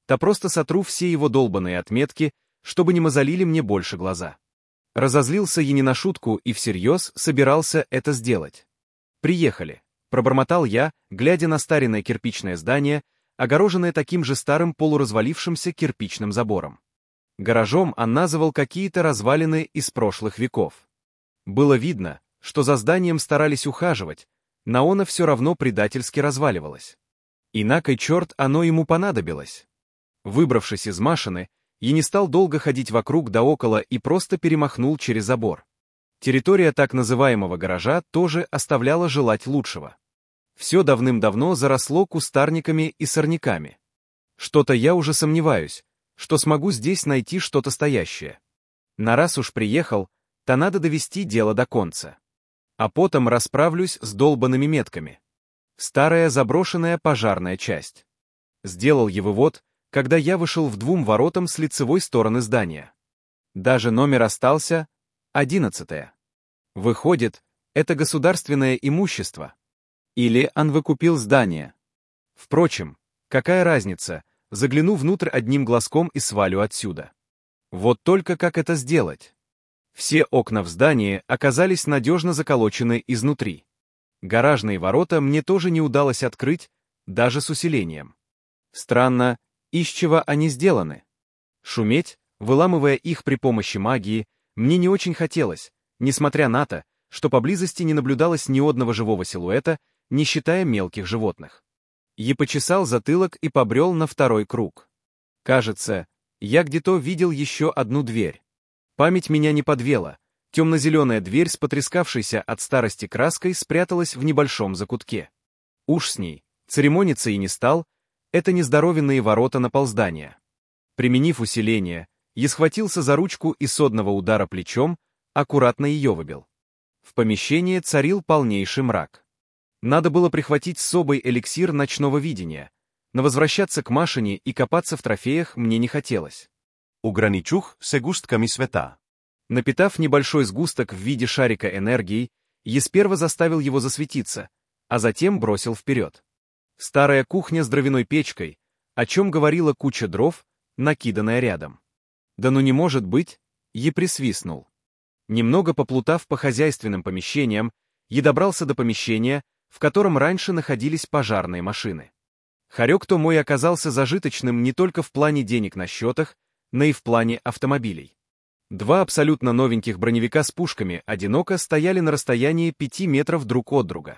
то просто сотру все его долбаные отметки, чтобы не мозолили мне больше глаза. Разозлился я не на шутку и всерьез собирался это сделать. «Приехали», — пробормотал я, глядя на старинное кирпичное здание, огороженное таким же старым полуразвалившимся кирпичным забором. Гаражом он назвал какие-то развалины из прошлых веков. Было видно, что за зданием старались ухаживать, но оно все равно предательски разваливалось. Инакой черт оно ему понадобилось. Выбравшись из машины, я не стал долго ходить вокруг да около и просто перемахнул через забор. Территория так называемого гаража тоже оставляла желать лучшего. Все давным-давно заросло кустарниками и сорняками. Что-то я уже сомневаюсь, что смогу здесь найти что-то стоящее. На раз уж приехал, то надо довести дело до конца. А потом расправлюсь с долбанными метками. Старая заброшенная пожарная часть. Сделал я вывод, когда я вышел в двум воротам с лицевой стороны здания. Даже номер остался одиннадцатое. Выходит, это государственное имущество. Или он выкупил здание. Впрочем, какая разница, загляну внутрь одним глазком и свалю отсюда. Вот только как это сделать? Все окна в здании оказались надежно заколочены изнутри. Гаражные ворота мне тоже не удалось открыть, даже с усилением. Странно, из чего они сделаны. Шуметь, выламывая их при помощи магии, мне не очень хотелось, несмотря на то, что поблизости не наблюдалось ни одного живого силуэта, не считая мелких животных. Я почесал затылок и побрел на второй круг. Кажется, я где-то видел еще одну дверь. Память меня не подвела. Темно-зеленая дверь с потрескавшейся от старости краской спряталась в небольшом закутке. Уж с ней, церемониться и не стал, это нездоровенные ворота наполздания. Применив усиление, я схватился за ручку и с одного удара плечом аккуратно ее выбил. В помещении царил полнейший мрак. Надо было прихватить с собой эликсир ночного видения, но возвращаться к машине и копаться в трофеях мне не хотелось. Ограничух се густками света. Напитав небольшой сгусток в виде шарика энергией, я сперва заставил его засветиться, а затем бросил вперед. Старая кухня с дровяной печкой, о чем говорила куча дров, накиданная рядом. Да ну не может быть, я присвистнул. Немного поплутав по хозяйственным помещениям, я добрался до помещения, в котором раньше находились пожарные машины. Хорек-то мой оказался зажиточным не только в плане денег на счетах, но и в плане автомобилей. Два абсолютно новеньких броневика с пушками одиноко стояли на расстоянии пяти метров друг от друга.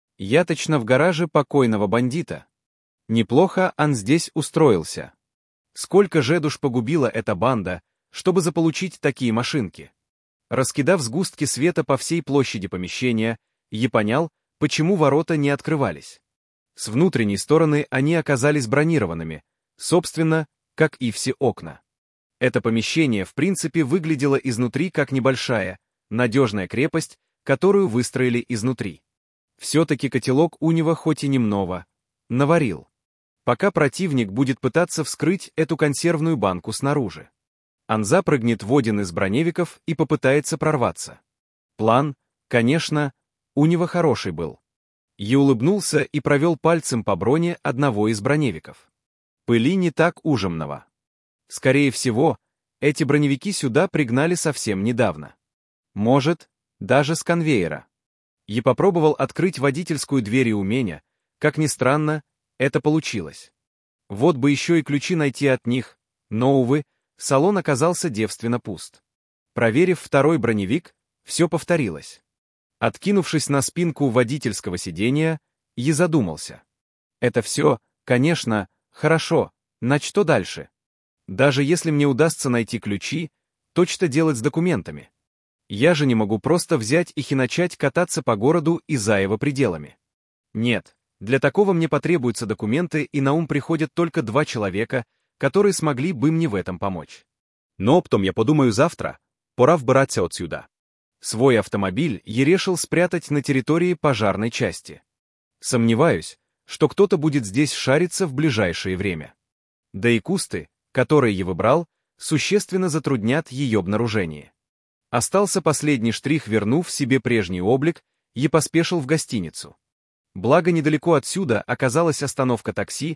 Я точно в гараже покойного бандита. Неплохо он здесь устроился. Сколько же душ погубила эта банда, чтобы заполучить такие машинки? Раскидав сгустки света по всей площади помещения, я понял, почему ворота не открывались. С внутренней стороны они оказались бронированными, собственно, как и все окна. Это помещение, в принципе, выглядело изнутри как небольшая, надежная крепость, которую выстроили изнутри. Все-таки котелок у него хоть и немного наварил. Пока противник будет пытаться вскрыть эту консервную банку снаружи. Он запрыгнет в один из броневиков и попытается прорваться. План, конечно, у него хороший был. Я улыбнулся и провел пальцем по броне одного из броневиков. Пыли не так ужимного. Скорее всего, эти броневики сюда пригнали совсем недавно. Может, даже с конвейера. Я попробовал открыть водительскую дверь и умения, как ни странно, это получилось. Вот бы еще и ключи найти от них, но, увы, салон оказался девственно пуст. Проверив второй броневик, все повторилось. Откинувшись на спинку водительского сидения, я задумался. Это все, конечно, хорошо, но что дальше? Даже если мне удастся найти ключи, то что делать с документами? Я же не могу просто взять их и начать кататься по городу и за его пределами. Нет, для такого мне потребуются документы, и на ум приходят только два человека, которые смогли бы мне в этом помочь. Но оптом я подумаю завтра, пора вбираться отсюда. Свой автомобиль я решил спрятать на территории пожарной части. Сомневаюсь, что кто-то будет здесь шариться в ближайшее время. Да и кусты, которые я выбрал, существенно затруднят ее обнаружение. Остался последний штрих, вернув себе прежний облик, я поспешил в гостиницу. Благо недалеко отсюда оказалась остановка такси,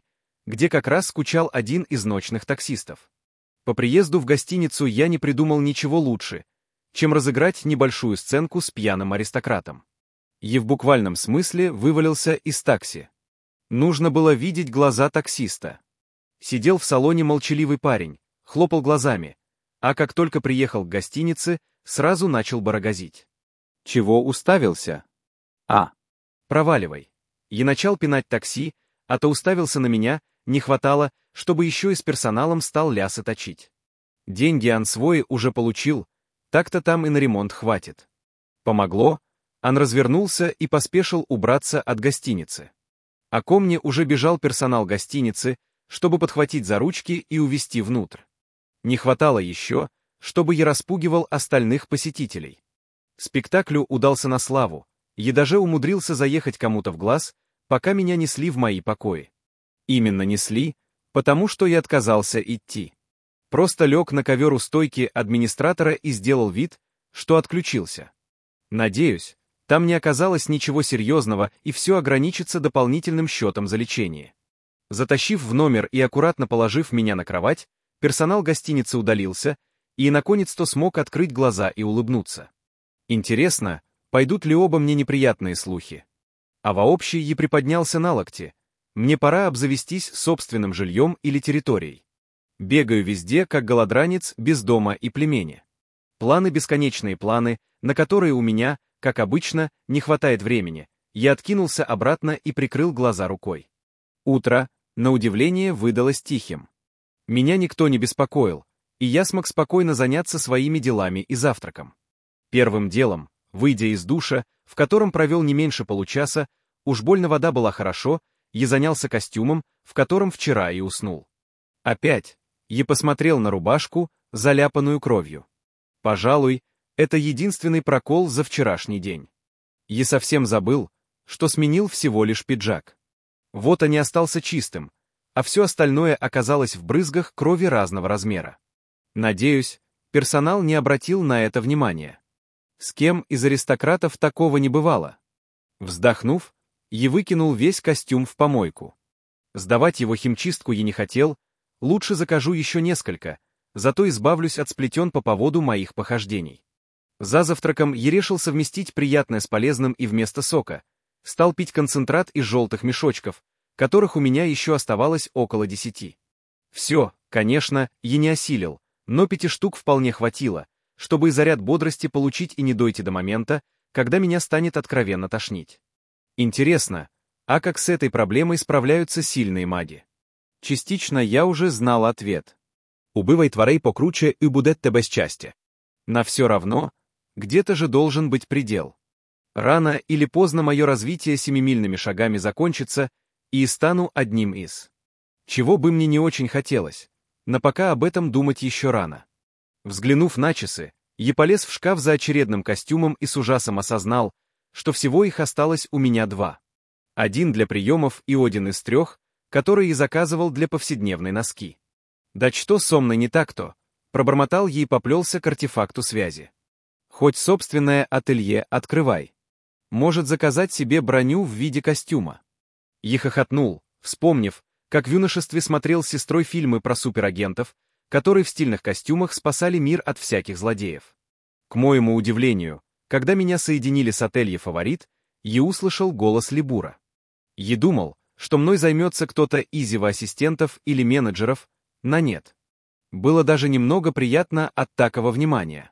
где как раз скучал один из ночных таксистов. По приезду в гостиницу я не придумал ничего лучше, чем разыграть небольшую сценку с пьяным аристократом. И в буквальном смысле вывалился из такси. Нужно было видеть глаза таксиста. Сидел в салоне молчаливый парень, хлопал глазами, а как только приехал к гостинице, сразу начал барагозить. Чего уставился? А. Проваливай. И начал пинать такси, а то уставился на меня, не хватало, чтобы еще и с персоналом стал лясы точить. Деньги он свои уже получил, так-то там и на ремонт хватит. Помогло, он развернулся и поспешил убраться от гостиницы. А ко мне уже бежал персонал гостиницы, чтобы подхватить за ручки и увести внутрь. Не хватало еще, чтобы я распугивал остальных посетителей. Спектаклю удался на славу, я даже умудрился заехать кому-то в глаз, пока меня несли в мои покои. Именно несли, потому что я отказался идти. Просто лег на ковер у стойки администратора и сделал вид, что отключился. Надеюсь, там не оказалось ничего серьезного и все ограничится дополнительным счетом за лечение. Затащив в номер и аккуратно положив меня на кровать, персонал гостиницы удалился и, наконец-то, смог открыть глаза и улыбнуться. Интересно, пойдут ли обо мне неприятные слухи? А вообще я приподнялся на локте. Мне пора обзавестись собственным жильем или территорией. Бегаю везде, как голодранец, без дома и племени. Планы, бесконечные планы, на которые у меня, как обычно, не хватает времени. Я откинулся обратно и прикрыл глаза рукой. Утро, на удивление, выдалось тихим. Меня никто не беспокоил, и я смог спокойно заняться своими делами и завтраком. Первым делом, выйдя из душа, в котором провел не меньше получаса, уж больно вода была хорошо, я занялся костюмом, в котором вчера и уснул. Опять, я посмотрел на рубашку, заляпанную кровью. Пожалуй, это единственный прокол за вчерашний день. Я совсем забыл, что сменил всего лишь пиджак. Вот он и остался чистым, а все остальное оказалось в брызгах крови разного размера. Надеюсь, персонал не обратил на это внимания. С кем из аристократов такого не бывало? Вздохнув, я выкинул весь костюм в помойку. Сдавать его химчистку я не хотел, лучше закажу еще несколько, зато избавлюсь от сплетен по поводу моих похождений. За завтраком я решил совместить приятное с полезным и вместо сока. Стал пить концентрат из желтых мешочков, которых у меня еще оставалось около десяти. Все, конечно, я не осилил, но пяти штук вполне хватило, чтобы и заряд бодрости получить и не дойти до момента, когда меня станет откровенно тошнить. Интересно, а как с этой проблемой справляются сильные маги? Частично я уже знал ответ. «Убивай тварей покруче и будет тебе счастье». На все равно, где-то же должен быть предел. Рано или поздно мое развитие семимильными шагами закончится, и стану одним из. Чего бы мне не очень хотелось, но пока об этом думать еще рано. Взглянув на часы, я полез в шкаф за очередным костюмом и с ужасом осознал, что всего их осталось у меня два. Один для приемов и один из трех, который я заказывал для повседневной носки. Да что со мной не так-то? Пробормотал я и поплелся к артефакту связи. Хоть собственное ателье открывай. Может заказать себе броню в виде костюма. Я хохотнул, вспомнив, как в юношестве смотрел с сестрой фильмы про суперагентов, которые в стильных костюмах спасали мир от всяких злодеев. К моему удивлению, когда меня соединили с ателье «Фаворит», я услышал голос Либура. Я думал, что мной займется кто-то из его ассистентов или менеджеров, но нет. Было даже немного приятно от такого внимания.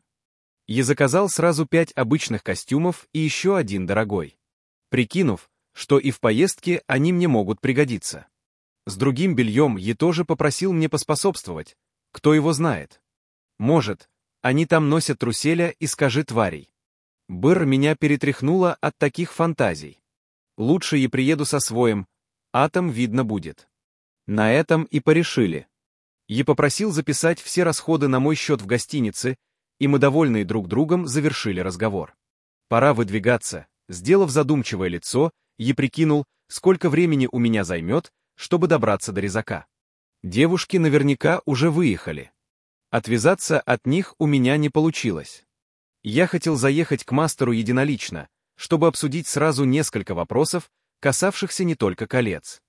Я заказал сразу пять обычных костюмов и еще один дорогой, прикинув, что и в поездке они мне могут пригодиться. С другим бельем я тоже попросил мне поспособствовать, кто его знает. Может, они там носят труселя и скажи тварей. Быр меня перетряхнуло от таких фантазий. Лучше я приеду со своим, а там видно будет. На этом и порешили. Я попросил записать все расходы на мой счет в гостинице, и мы, довольные друг другом, завершили разговор. Пора выдвигаться. Сделав задумчивое лицо, я прикинул, сколько времени у меня займет, чтобы добраться до Резака. Девушки наверняка уже выехали. Отвязаться от них у меня не получилось. Я хотел заехать к мастеру единолично, чтобы обсудить сразу несколько вопросов, касавшихся не только колец.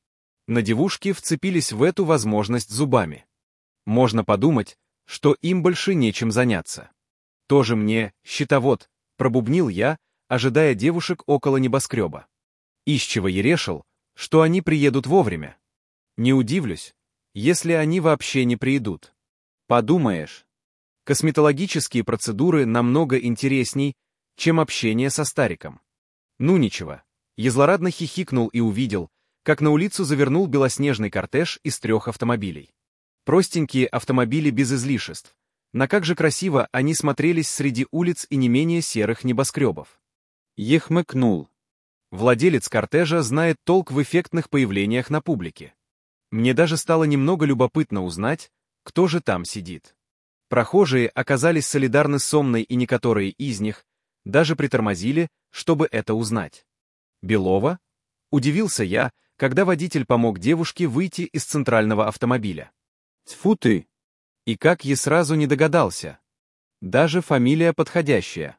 На девушки вцепились в эту возможность зубами. Можно подумать, что им больше нечем заняться. Тоже мне, щитовод, пробубнил я, ожидая девушек около небоскреба. Из чего ерешил, что они приедут вовремя. Не удивлюсь, если они вообще не приедут. Подумаешь, косметологические процедуры намного интересней, чем общение со стариком. Ну ничего, я злорадно хихикнул и увидел, как на улицу завернул белоснежный кортеж из трех автомобилей. Простенькие автомобили без излишеств, но как же красиво они смотрелись среди улиц и не менее серых небоскребов. Я хмыкнул. Владелец кортежа знает толк в эффектных появлениях на публике. Мне даже стало немного любопытно узнать, кто же там сидит. Прохожие оказались солидарны с Сомной, и некоторые из них даже притормозили, чтобы это узнать. Белова? Удивился я, когда водитель помог девушке выйти из центрального автомобиля. Тьфу ты! И как я сразу не догадался. Даже фамилия подходящая.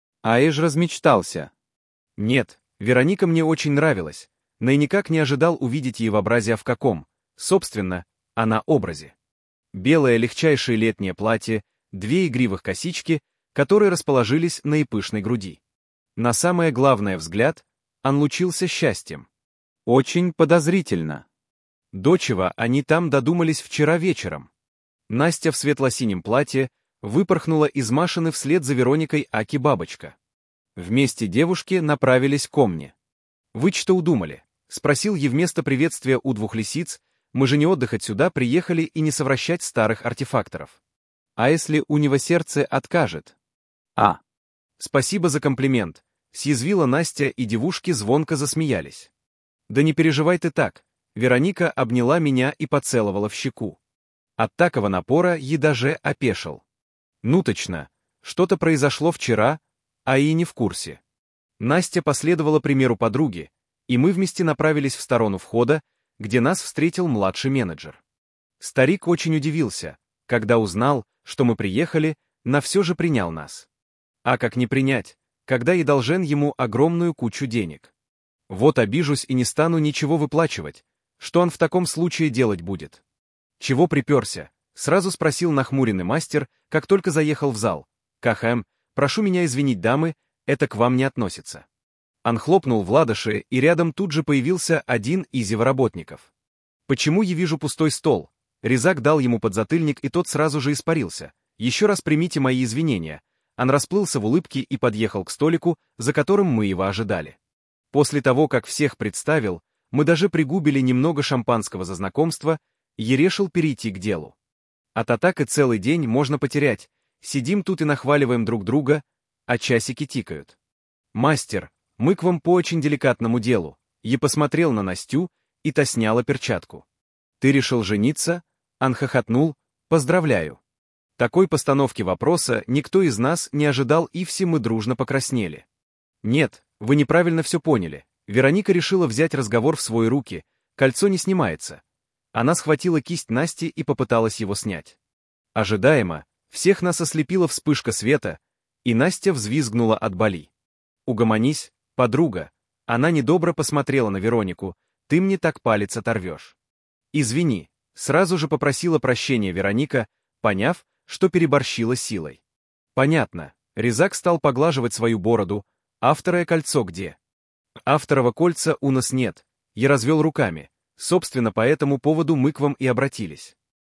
А я ж размечтался. Нет, Вероника мне очень нравилась, но и никак не ожидал увидеть Евобразия в каком, собственно, она образе. Белое легчайшее летнее платье, две игривых косички, которые расположились на епышной груди. На самое главное взгляд, он лучился счастьем. Очень подозрительно. До чего они там додумались вчера вечером. Настя в светло-синем платье выпорхнула из машины вслед за Вероникой Аки-бабочка. Вместе девушки направились ко мне. «Вы что удумали?» — спросил я вместо приветствия у двух лисиц. «Мы же не отдыхать сюда приехали и не совращать старых артефакторов. А если у него сердце откажет?» «А, спасибо за комплимент», — съязвила Настя, и девушки звонко засмеялись. «Да не переживай ты так», — Вероника обняла меня и поцеловала в щеку. От такого напора я даже опешил. Ну точно, что-то произошло вчера, а и не в курсе. Настя последовала примеру подруги, и мы вместе направились в сторону входа, где нас встретил младший менеджер. Старик очень удивился, когда узнал, что мы приехали, но все же принял нас. А как не принять, когда я должен ему огромную кучу денег? Вот обижусь и не стану ничего выплачивать. Что он в таком случае делать будет? «Чего приперся?» — сразу спросил нахмуренный мастер, как только заехал в зал. «Кахэм, прошу меня извинить, дамы, это к вам не относится». Он хлопнул в ладоши, и рядом тут же появился один из его работников. «Почему я вижу пустой стол?» Резак дал ему подзатыльник, и тот сразу же испарился. «Еще раз примите мои извинения». Он расплылся в улыбке и подъехал к столику, за которым мы его ожидали. После того, как всех представил, мы даже пригубили немного шампанского за знакомство, и решил перейти к делу. От атаки целый день можно потерять, сидим тут и нахваливаем друг друга, а часики тикают. «Мастер, мы к вам по очень деликатному делу». Я посмотрел на Настю, и та сняла перчатку. «Ты решил жениться?» Он хохотнул. «Поздравляю». Такой постановки вопроса никто из нас не ожидал, и все мы дружно покраснели. «Нет, вы неправильно все поняли. Вероника решила взять разговор в свои руки, кольцо не снимается». Она схватила кисть Насти и попыталась его снять. Ожидаемо, всех нас ослепила вспышка света, и Настя взвизгнула от боли. «Угомонись, подруга». Она недобро посмотрела на Веронику. «Ты мне так палец оторвешь». «Извини», — сразу же попросила прощения Вероника, поняв, что переборщила силой. «Понятно». Резак стал поглаживать свою бороду. «Авторое кольцо где?» «Авторова кольца у нас нет». Я развел руками. Собственно, по этому поводу мы к вам и обратились.